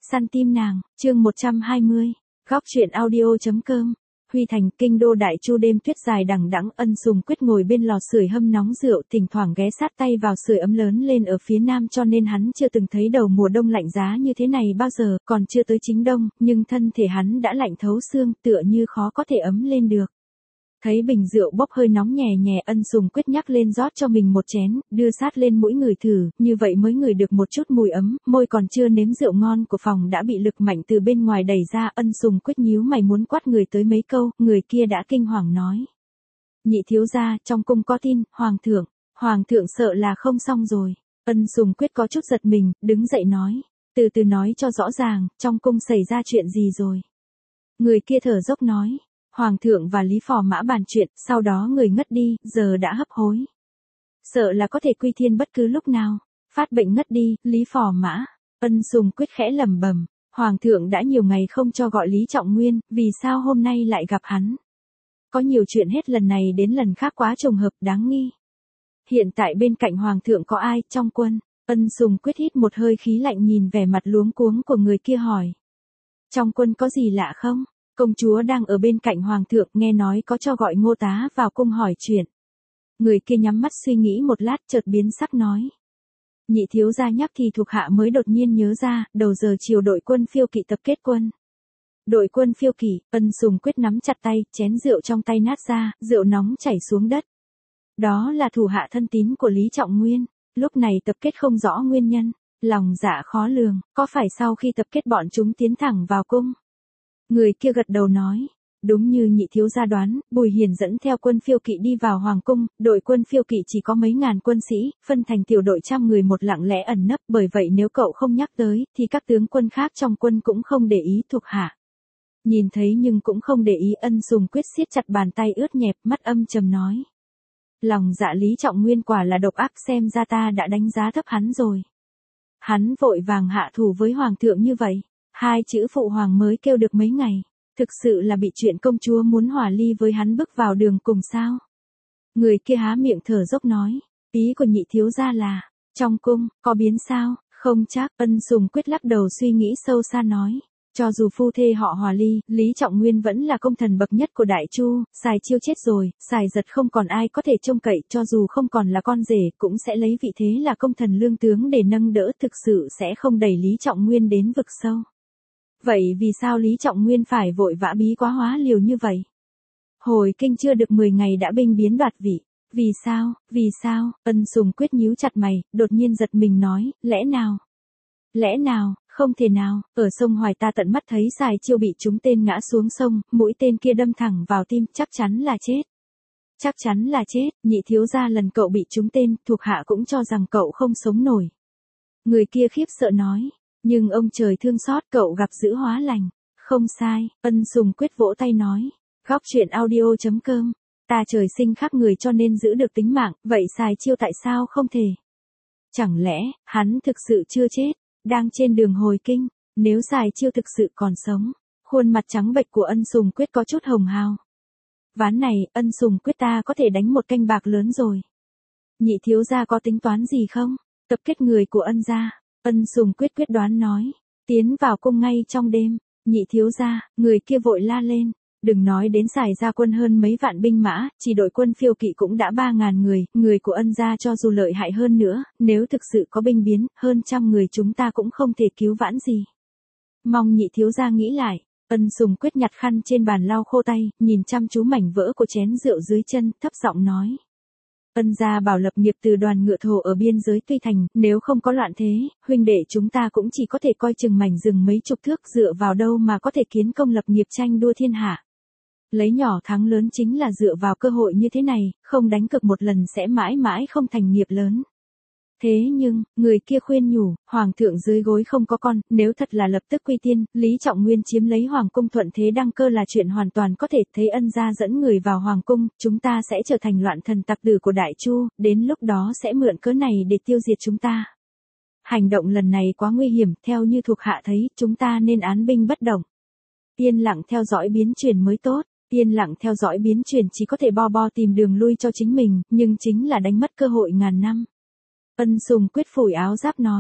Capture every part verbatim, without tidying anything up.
Săn tim nàng, chương một trăm hai mươi. Góc truyện audio.com. Huy Thành, kinh đô Đại Chu đêm tuyết dài đằng đẵng, Ân Sùng Quyết ngồi bên lò sưởi hâm nóng rượu, thỉnh thoảng ghé sát tay vào sưởi ấm lớn lên ở phía nam, cho nên hắn chưa từng thấy đầu mùa đông lạnh giá như thế này bao giờ, còn chưa tới chính đông, nhưng thân thể hắn đã lạnh thấu xương, tựa như khó có thể ấm lên được. Thấy bình rượu bốc hơi nóng nhè nhè, Ân Sùng Quyết nhắc lên rót cho mình một chén, đưa sát lên mũi ngửi thử, như vậy mới ngửi được một chút mùi ấm, môi còn chưa nếm rượu ngon của phòng đã bị lực mạnh từ bên ngoài đẩy ra. Ân Sùng Quyết nhíu mày muốn quát người tới mấy câu, người kia đã kinh hoàng nói: "Nhị thiếu gia, trong cung có tin, hoàng thượng, hoàng thượng sợ là không xong rồi." Ân Sùng Quyết có chút giật mình, đứng dậy nói: "Từ từ nói cho rõ ràng, trong cung xảy ra chuyện gì rồi?" Người kia thở dốc nói: "Hoàng thượng và Lý Phò Mã bàn chuyện, sau đó người ngất đi, giờ đã hấp hối. Sợ là có thể quy thiên bất cứ lúc nào, phát bệnh ngất đi, Lý Phò Mã." Ân Sùng Quyết khẽ lẩm bẩm, Hoàng thượng đã nhiều ngày không cho gọi Lý Trọng Nguyên, vì sao hôm nay lại gặp hắn? Có nhiều chuyện hết lần này đến lần khác quá trùng hợp, đáng nghi. Hiện tại bên cạnh Hoàng thượng có ai, trong quân? Ân Sùng Quyết hít một hơi khí lạnh nhìn vẻ mặt luống cuống của người kia hỏi: "Trong quân có gì lạ không? Công chúa đang ở bên cạnh hoàng thượng, nghe nói có cho gọi Ngô tá vào cung hỏi chuyện." Người kia nhắm mắt suy nghĩ một lát, chợt biến sắc nói: "Nhị thiếu gia nhắc thì thuộc hạ mới đột nhiên nhớ ra, đầu giờ chiều đội quân phiêu kỵ tập kết quân." Đội quân phiêu kỵ? Ân Sùng Quyết nắm chặt tay, chén rượu trong tay nát ra, rượu nóng chảy xuống đất. Đó là thủ hạ thân tín của Lý Trọng Nguyên, lúc này tập kết không rõ nguyên nhân, lòng dạ khó lường, có phải sau khi tập kết bọn chúng tiến thẳng vào cung? Người kia gật đầu nói: "Đúng như nhị thiếu gia đoán, Bùi Hiền dẫn theo quân phiêu kỵ đi vào hoàng cung, đội quân phiêu kỵ chỉ có mấy ngàn quân sĩ, phân thành tiểu đội trăm người một lặng lẽ ẩn nấp, bởi vậy nếu cậu không nhắc tới, thì các tướng quân khác trong quân cũng không để ý." Thuộc hạ nhìn thấy nhưng cũng không để ý. Ân Sùng Quyết siết chặt bàn tay ướt nhẹp, mắt âm trầm nói: "Lòng dạ Lý Trọng Nguyên quả là độc ác, xem ra ta đã đánh giá thấp hắn rồi. Hắn vội vàng hạ thủ với hoàng thượng như vậy. Hai chữ phụ hoàng mới kêu được mấy ngày, thực sự là bị chuyện công chúa muốn hòa ly với hắn bức vào đường cùng sao?" Người kia há miệng thở dốc nói: "Ý của nhị thiếu gia là, trong cung, có biến sao?" "Không chắc." Ân Sùng Quyết lắc đầu suy nghĩ sâu xa nói: "Cho dù phu thê họ hòa ly, Lý Trọng Nguyên vẫn là công thần bậc nhất của Đại Chu, Sài Chiêu chết rồi, Sài Giật không còn ai có thể trông cậy, cho dù không còn là con rể, cũng sẽ lấy vị thế là công thần lương tướng để nâng đỡ, thực sự sẽ không đẩy Lý Trọng Nguyên đến vực sâu. Vậy vì sao Lý Trọng Nguyên phải vội vã bí quá hóa liều như vậy? Hồi kinh chưa được mười ngày đã binh biến đoạt vị. Vì sao, vì sao?" Ân Sùng Quyết nhíu chặt mày, đột nhiên giật mình nói: "Lẽ nào? Lẽ nào, không thể nào, ở sông Hoài ta tận mắt thấy Sài Chiêu bị trúng tên ngã xuống sông, mũi tên kia đâm thẳng vào tim, chắc chắn là chết. Chắc chắn là chết, nhị thiếu gia lần cậu bị trúng tên, thuộc hạ cũng cho rằng cậu không sống nổi." Người kia khiếp sợ nói: "Nhưng ông trời thương xót, cậu gặp dữ hóa lành." "Không sai." Ân Sùng Quyết vỗ tay nói: "Góc truyện audio.com. Ta trời sinh khác người cho nên giữ được tính mạng, vậy Sài Chiêu tại sao không thể? Chẳng lẽ, hắn thực sự chưa chết, đang trên đường hồi kinh? Nếu Sài Chiêu thực sự còn sống." Khuôn mặt trắng bệch của Ân Sùng Quyết có chút hồng hào. "Ván này, Ân Sùng Quyết ta có thể đánh một canh bạc lớn rồi. Nhị thiếu gia có tính toán gì không?" "Tập kết người của Ân gia." Ân Sùng Quyết quyết đoán nói: "Tiến vào cung ngay trong đêm." "Nhị thiếu gia." Người kia vội la lên: "Đừng nói đến Sài gia quân hơn mấy vạn binh mã, chỉ đội quân phiêu kỵ cũng đã ba ngàn người, người của Ân gia cho dù lợi hại hơn nữa, nếu thực sự có binh biến, hơn trăm người chúng ta cũng không thể cứu vãn gì. Mong nhị thiếu gia nghĩ lại." Ân Sùng Quyết nhặt khăn trên bàn lau khô tay, nhìn chăm chú mảnh vỡ của chén rượu dưới chân, thấp giọng nói: "Ân gia bảo lập nghiệp từ đoàn ngựa thổ ở biên giới Tuy Thành, nếu không có loạn thế, huynh đệ chúng ta cũng chỉ có thể coi chừng mảnh rừng mấy chục thước, dựa vào đâu mà có thể kiến công lập nghiệp tranh đua thiên hạ. Lấy nhỏ thắng lớn chính là dựa vào cơ hội như thế này, không đánh cược một lần sẽ mãi mãi không thành nghiệp lớn." Thế nhưng, người kia khuyên nhủ: "Hoàng thượng dưới gối không có con, nếu thật là lập tức quy tiên, Lý Trọng Nguyên chiếm lấy hoàng cung thuận thế đăng cơ là chuyện hoàn toàn có thể. Thấy Ân gia dẫn người vào hoàng cung, chúng ta sẽ trở thành loạn thần tặc tử của Đại Chu, đến lúc đó sẽ mượn cớ này để tiêu diệt chúng ta. Hành động lần này quá nguy hiểm, theo như thuộc hạ thấy, chúng ta nên án binh bất động. Yên lặng theo dõi biến chuyển mới tốt." Yên lặng theo dõi biến chuyển chỉ có thể bo bo tìm đường lui cho chính mình, nhưng chính là đánh mất cơ hội ngàn năm. Ân Sùng Quyết phủi áo giáp nói: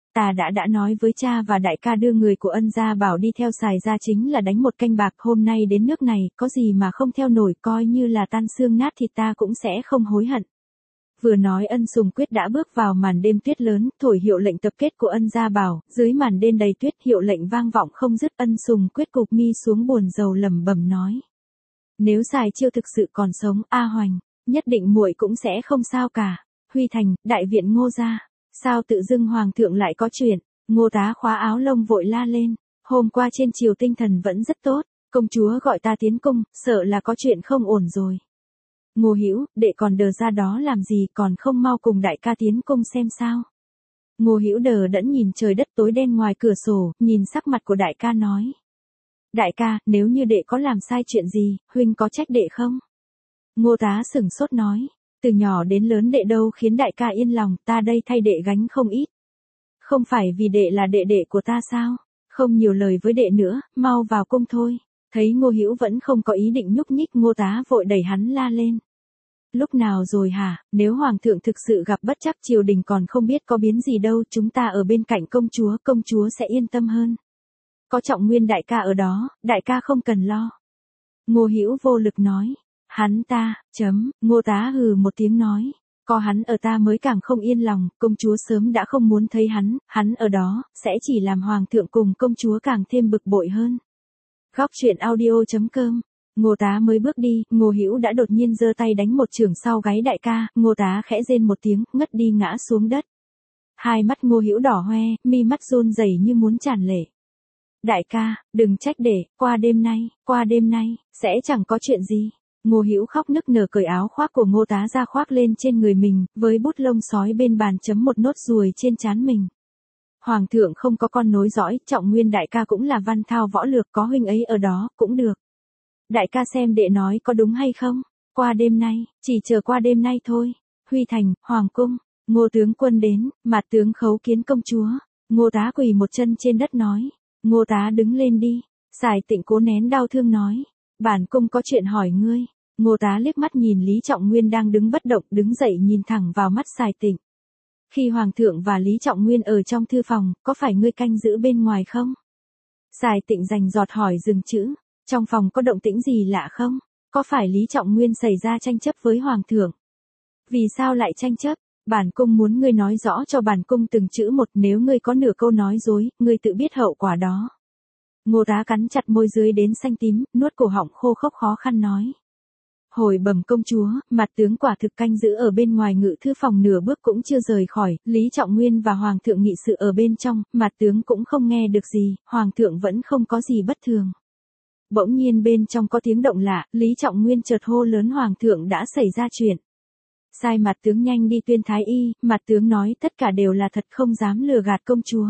Ta đã đã nói với cha và đại ca đưa người của Ân gia bảo đi theo Sài gia chính là đánh một canh bạc, hôm nay đến nước này, có gì mà không theo nổi, coi như là tan xương nát thịt ta cũng sẽ không hối hận. Vừa nói Ân Sùng Quyết đã bước vào màn đêm tuyết lớn, thổi hiệu lệnh tập kết của Ân gia bảo, dưới màn đêm đầy tuyết hiệu lệnh vang vọng không dứt. Ân Sùng Quyết cụp mi xuống buồn rầu lẩm bẩm nói. Nếu Sài Chiêu thực sự còn sống, A Hoành, nhất định muội cũng sẽ không sao cả. Huy Thành, đại viện Ngô gia, sao tự dưng hoàng thượng lại có chuyện? Ngô Tá khóa áo lông vội la lên, hôm qua trên triều tinh thần vẫn rất tốt, công chúa gọi ta tiến cung, sợ là có chuyện không ổn rồi. Ngô Hữu, đệ còn đờ ra đó làm gì, còn không mau cùng đại ca tiến cung xem sao? Ngô Hữu đờ đẫn nhìn trời đất tối đen ngoài cửa sổ, nhìn sắc mặt của đại ca nói. Đại ca, nếu như đệ có làm sai chuyện gì, huynh có trách đệ không? Ngô Tá sửng sốt nói, từ nhỏ đến lớn đệ đâu khiến đại ca yên lòng, ta đây thay đệ gánh không ít. Không phải vì đệ là đệ đệ của ta sao? Không nhiều lời với đệ nữa, mau vào cung thôi. Thấy Ngô Hữu vẫn không có ý định nhúc nhích, Ngô Tá vội đẩy hắn la lên. Lúc nào rồi hả, nếu hoàng thượng thực sự gặp bất trắc triều đình còn không biết có biến gì đâu, chúng ta ở bên cạnh công chúa, công chúa sẽ yên tâm hơn. Có Trọng Nguyên đại ca ở đó, đại ca không cần lo. Ngô Hữu vô lực nói, hắn ta, chấm, Ngô Tá hừ một tiếng nói, có hắn ở ta mới càng không yên lòng, công chúa sớm đã không muốn thấy hắn, hắn ở đó, sẽ chỉ làm hoàng thượng cùng công chúa càng thêm bực bội hơn. Góc truyện audio chấm com. Ngô Tá mới bước đi, Ngô Hữu đã đột nhiên giơ tay đánh một chưởng sau gáy đại ca, Ngô Tá khẽ rên một tiếng, ngất đi ngã xuống đất. Hai mắt Ngô Hữu đỏ hoe, mi mắt run rẩy như muốn tràn lệ. Đại ca, đừng trách để, qua đêm nay, qua đêm nay, sẽ chẳng có chuyện gì. Ngô Hữu khóc nức nở cởi áo khoác của Ngô Tá ra khoác lên trên người mình, với bút lông sói bên bàn chấm một nốt ruồi trên trán mình. Hoàng thượng không có con nối dõi, Trọng Nguyên đại ca cũng là văn thao võ lược, có huynh ấy ở đó, cũng được. Đại ca xem đệ nói có đúng hay không? Qua đêm nay, chỉ chờ qua đêm nay thôi. Huy Thành, Hoàng cung, Ngô tướng quân đến, mặt tướng khấu kiến công chúa. Ngô Tá quỳ một chân trên đất nói. Ngô Tá đứng lên đi. Sài Tịnh cố nén đau thương nói. Bản cung có chuyện hỏi ngươi. Ngô Tá liếc mắt nhìn Lý Trọng Nguyên đang đứng bất động, đứng dậy nhìn thẳng vào mắt Sài Tịnh. Khi Hoàng thượng và Lý Trọng Nguyên ở trong thư phòng, có phải ngươi canh giữ bên ngoài không? Sài Tịnh rành giọt hỏi dừng chữ. Trong phòng có động tĩnh gì lạ không? Có phải Lý Trọng Nguyên xảy ra tranh chấp với Hoàng thượng? Vì sao lại tranh chấp? Bản cung muốn ngươi nói rõ cho bản cung từng chữ một, nếu ngươi có nửa câu nói dối, ngươi tự biết hậu quả đó. Ngô Tá cắn chặt môi dưới đến xanh tím, nuốt cổ họng khô khốc khó khăn nói. Hồi bẩm công chúa, mặt tướng quả thực canh giữ ở bên ngoài ngự thư phòng nửa bước cũng chưa rời khỏi, Lý Trọng Nguyên và Hoàng thượng nghị sự ở bên trong, mặt tướng cũng không nghe được gì, Hoàng thượng vẫn không có gì bất thường. Bỗng nhiên bên trong có tiếng động lạ, Lý Trọng Nguyên chợt hô lớn Hoàng thượng đã xảy ra chuyện. Sai mặt tướng nhanh đi tuyên thái y, mặt tướng nói tất cả đều là thật, không dám lừa gạt công chúa.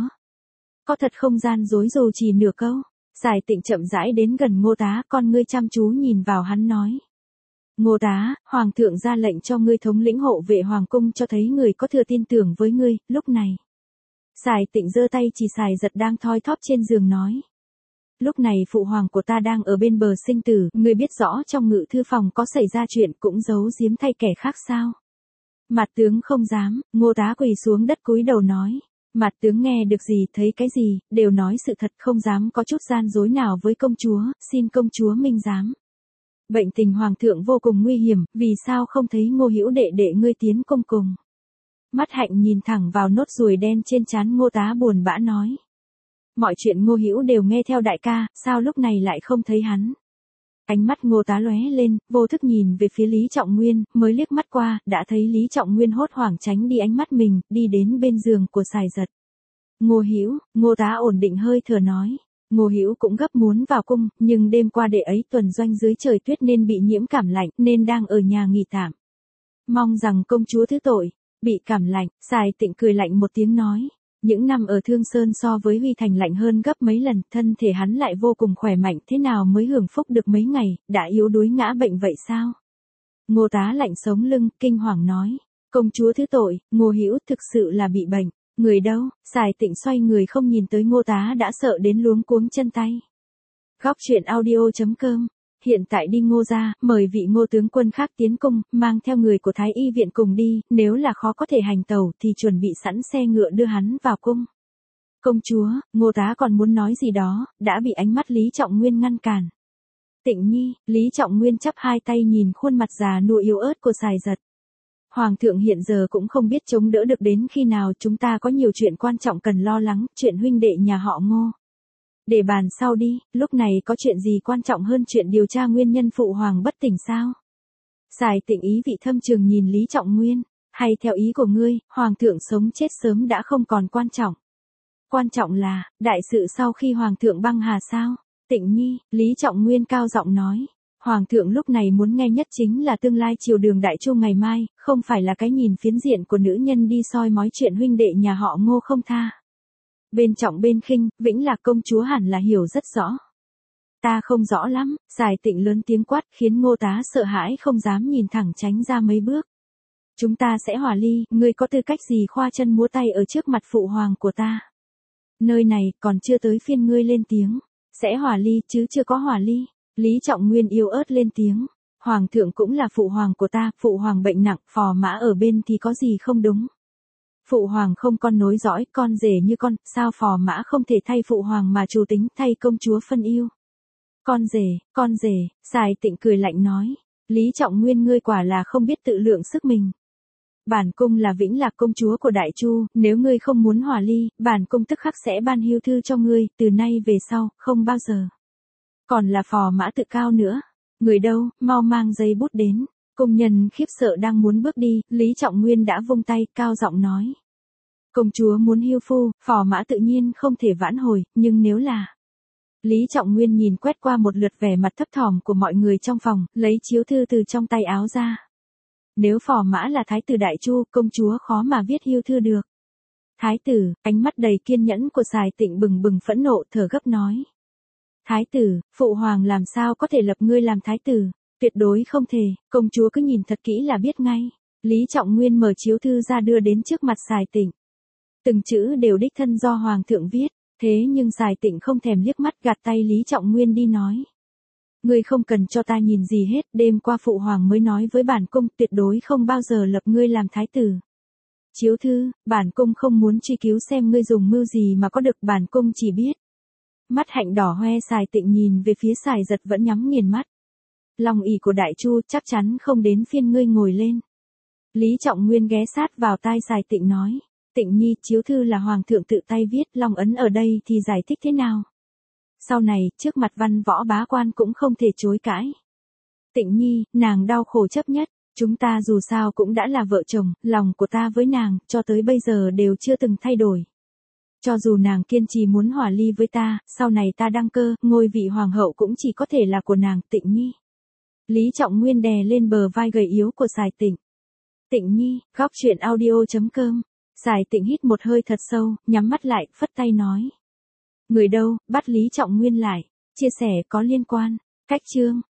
Có thật không gian dối dù chỉ nửa câu. Sài Tịnh chậm rãi đến gần Ngô Tá, con ngươi chăm chú nhìn vào hắn nói. Ngô Tá, Hoàng thượng ra lệnh cho ngươi thống lĩnh hộ vệ Hoàng cung, cho thấy người có thừa tin tưởng với ngươi, lúc này. Sài Tịnh giơ tay chỉ Sài Giật đang thoi thóp trên giường nói. Lúc này phụ hoàng của ta đang ở bên bờ sinh tử, ngươi biết rõ trong ngự thư phòng có xảy ra chuyện, cũng giấu giếm thay kẻ khác sao? Mặt tướng không dám. Ngô Tá quỳ xuống đất cúi đầu nói. Mặt tướng nghe được gì thấy cái gì, đều nói sự thật, không dám có chút gian dối nào với công chúa, xin công chúa minh giám. Bệnh tình hoàng thượng vô cùng nguy hiểm, vì sao không thấy Ngô Hữu đệ đệ ngươi tiến cung cùng? Mắt Hạnh nhìn thẳng vào nốt ruồi đen trên trán Ngô Tá buồn bã nói. Mọi chuyện Ngô Hữu đều nghe theo đại ca, sao lúc này lại không thấy hắn? Ánh mắt Ngô Tá lóe lên, vô thức nhìn về phía Lý Trọng Nguyên, mới liếc mắt qua, đã thấy Lý Trọng Nguyên hốt hoảng tránh đi ánh mắt mình, đi đến bên giường của Sài Giật. Ngô Hữu, Ngô Tá ổn định hơi thở nói. Ngô Hữu cũng gấp muốn vào cung, nhưng đêm qua đệ ấy tuần doanh dưới trời tuyết nên bị nhiễm cảm lạnh, nên đang ở nhà nghỉ tạm. Mong rằng công chúa thứ tội. Bị cảm lạnh, Sài Tịnh cười lạnh một tiếng nói. Những năm ở Thương Sơn so với Huy Thành lạnh hơn gấp mấy lần, thân thể hắn lại vô cùng khỏe mạnh, thế nào mới hưởng phúc được mấy ngày, đã yếu đuối ngã bệnh vậy sao? Ngô Tá lạnh sống lưng, kinh hoàng nói. Công chúa thứ tội, Ngô Hữu thực sự là bị bệnh. Người đâu? Sài Tịnh xoay người không nhìn tới Ngô Tá đã sợ đến luống cuống chân tay. Góc truyện audio chấm com. Hiện tại đi Ngô gia, mời vị Ngô tướng quân khác tiến cung, mang theo người của Thái y viện cùng đi, nếu là khó có thể hành tẩu thì chuẩn bị sẵn xe ngựa đưa hắn vào cung. Công chúa, Ngô tá còn muốn nói gì đó, đã bị ánh mắt Lý Trọng Nguyên ngăn cản. Tịnh nhi, Lý Trọng Nguyên chắp hai tay nhìn khuôn mặt già nua yếu ớt của Sài Giật. Hoàng thượng hiện giờ cũng không biết chống đỡ được đến khi nào, chúng ta có nhiều chuyện quan trọng cần lo lắng, chuyện huynh đệ nhà họ Ngô. Để bàn sau đi, lúc này có chuyện gì quan trọng hơn chuyện điều tra nguyên nhân phụ hoàng bất tỉnh sao? Sài Tịnh ý vị thâm trường nhìn Lý Trọng Nguyên, hay theo ý của ngươi, hoàng thượng sống chết sớm đã không còn quan trọng. Quan trọng là, đại sự sau khi hoàng thượng băng hà sao? Tịnh nhi, Lý Trọng Nguyên cao giọng nói. Hoàng thượng lúc này muốn nghe nhất chính là tương lai triều đường đại chu ngày mai, không phải là cái nhìn phiến diện của nữ nhân đi soi mói chuyện huynh đệ nhà họ Ngô không tha. Bên trọng bên khinh, Vĩnh Lạc công chúa hẳn là hiểu rất rõ. Ta không rõ lắm, Sài Tịnh lớn tiếng quát khiến Ngô tá sợ hãi không dám nhìn thẳng tránh ra mấy bước. Chúng ta sẽ hòa ly, ngươi có tư cách gì khoa chân múa tay ở trước mặt phụ hoàng của ta? Nơi này còn chưa tới phiên ngươi lên tiếng, sẽ hòa ly chứ chưa có hòa ly. Lý Trọng Nguyên yếu ớt lên tiếng, hoàng thượng cũng là phụ hoàng của ta, phụ hoàng bệnh nặng, phò mã ở bên thì có gì không đúng. Phụ hoàng không con nối dõi, con rể như con, sao phò mã không thể thay phụ hoàng mà chủ tính thay công chúa phân yêu. Con rể, con rể, Sài Tịnh cười lạnh nói, Lý Trọng Nguyên ngươi quả là không biết tự lượng sức mình. Bản cung là Vĩnh Lạc công chúa của Đại Chu, nếu ngươi không muốn hòa ly, bản cung tức khắc sẽ ban hiếu thư cho ngươi, từ nay về sau, không bao giờ. Còn là phò mã tự cao nữa. Người đâu, mau mang giấy bút đến. Công nhân khiếp sợ đang muốn bước đi, Lý Trọng Nguyên đã vung tay, cao giọng nói. Công chúa muốn hiêu phu, phò mã tự nhiên không thể vãn hồi, nhưng nếu là... Lý Trọng Nguyên nhìn quét qua một lượt vẻ mặt thấp thỏm của mọi người trong phòng, lấy chiếu thư từ trong tay áo ra. Nếu phò mã là thái tử Đại Chu, công chúa khó mà viết hiêu thư được. Thái tử, ánh mắt đầy kiên nhẫn của Sài Tịnh bừng bừng phẫn nộ, thở gấp nói. Thái tử, phụ hoàng làm sao có thể lập ngươi làm thái tử, tuyệt đối không thể, công chúa cứ nhìn thật kỹ là biết ngay. Lý Trọng Nguyên mở chiếu thư ra đưa đến trước mặt Sài Tịnh. Từng chữ đều đích thân do hoàng thượng viết, thế nhưng Sài Tịnh không thèm liếc mắt gạt tay Lý Trọng Nguyên đi nói. Ngươi không cần cho ta nhìn gì hết, đêm qua phụ hoàng mới nói với bản cung tuyệt đối không bao giờ lập ngươi làm thái tử. Chiếu thư, bản cung không muốn truy cứu xem ngươi dùng mưu gì mà có được, bản cung chỉ biết. Mắt hạnh đỏ hoe Sài Tịnh nhìn về phía Sài Giật vẫn nhắm nghiền mắt. Lòng ỷ của Đại Chu chắc chắn không đến phiên ngươi ngồi lên. Lý Trọng Nguyên ghé sát vào tai Sài Tịnh nói. Tịnh nhi, chiếu thư là hoàng thượng tự tay viết, long ấn ở đây thì giải thích thế nào? Sau này, trước mặt văn võ bá quan cũng không thể chối cãi. Tịnh nhi, nàng đau khổ chấp nhất, chúng ta dù sao cũng đã là vợ chồng, lòng của ta với nàng, cho tới bây giờ đều chưa từng thay đổi. Cho dù nàng kiên trì muốn hòa ly với ta, sau này ta đăng cơ, ngôi vị hoàng hậu cũng chỉ có thể là của nàng, Tịnh nhi. Lý Trọng Nguyên đè lên bờ vai gầy yếu của Sài Tịnh. Tịnh nhi, góc truyện audio chấm com. Sài Tịnh hít một hơi thật sâu, nhắm mắt lại, phất tay nói. Người đâu, bắt Lý Trọng Nguyên lại, chia sẻ có liên quan, cách chương.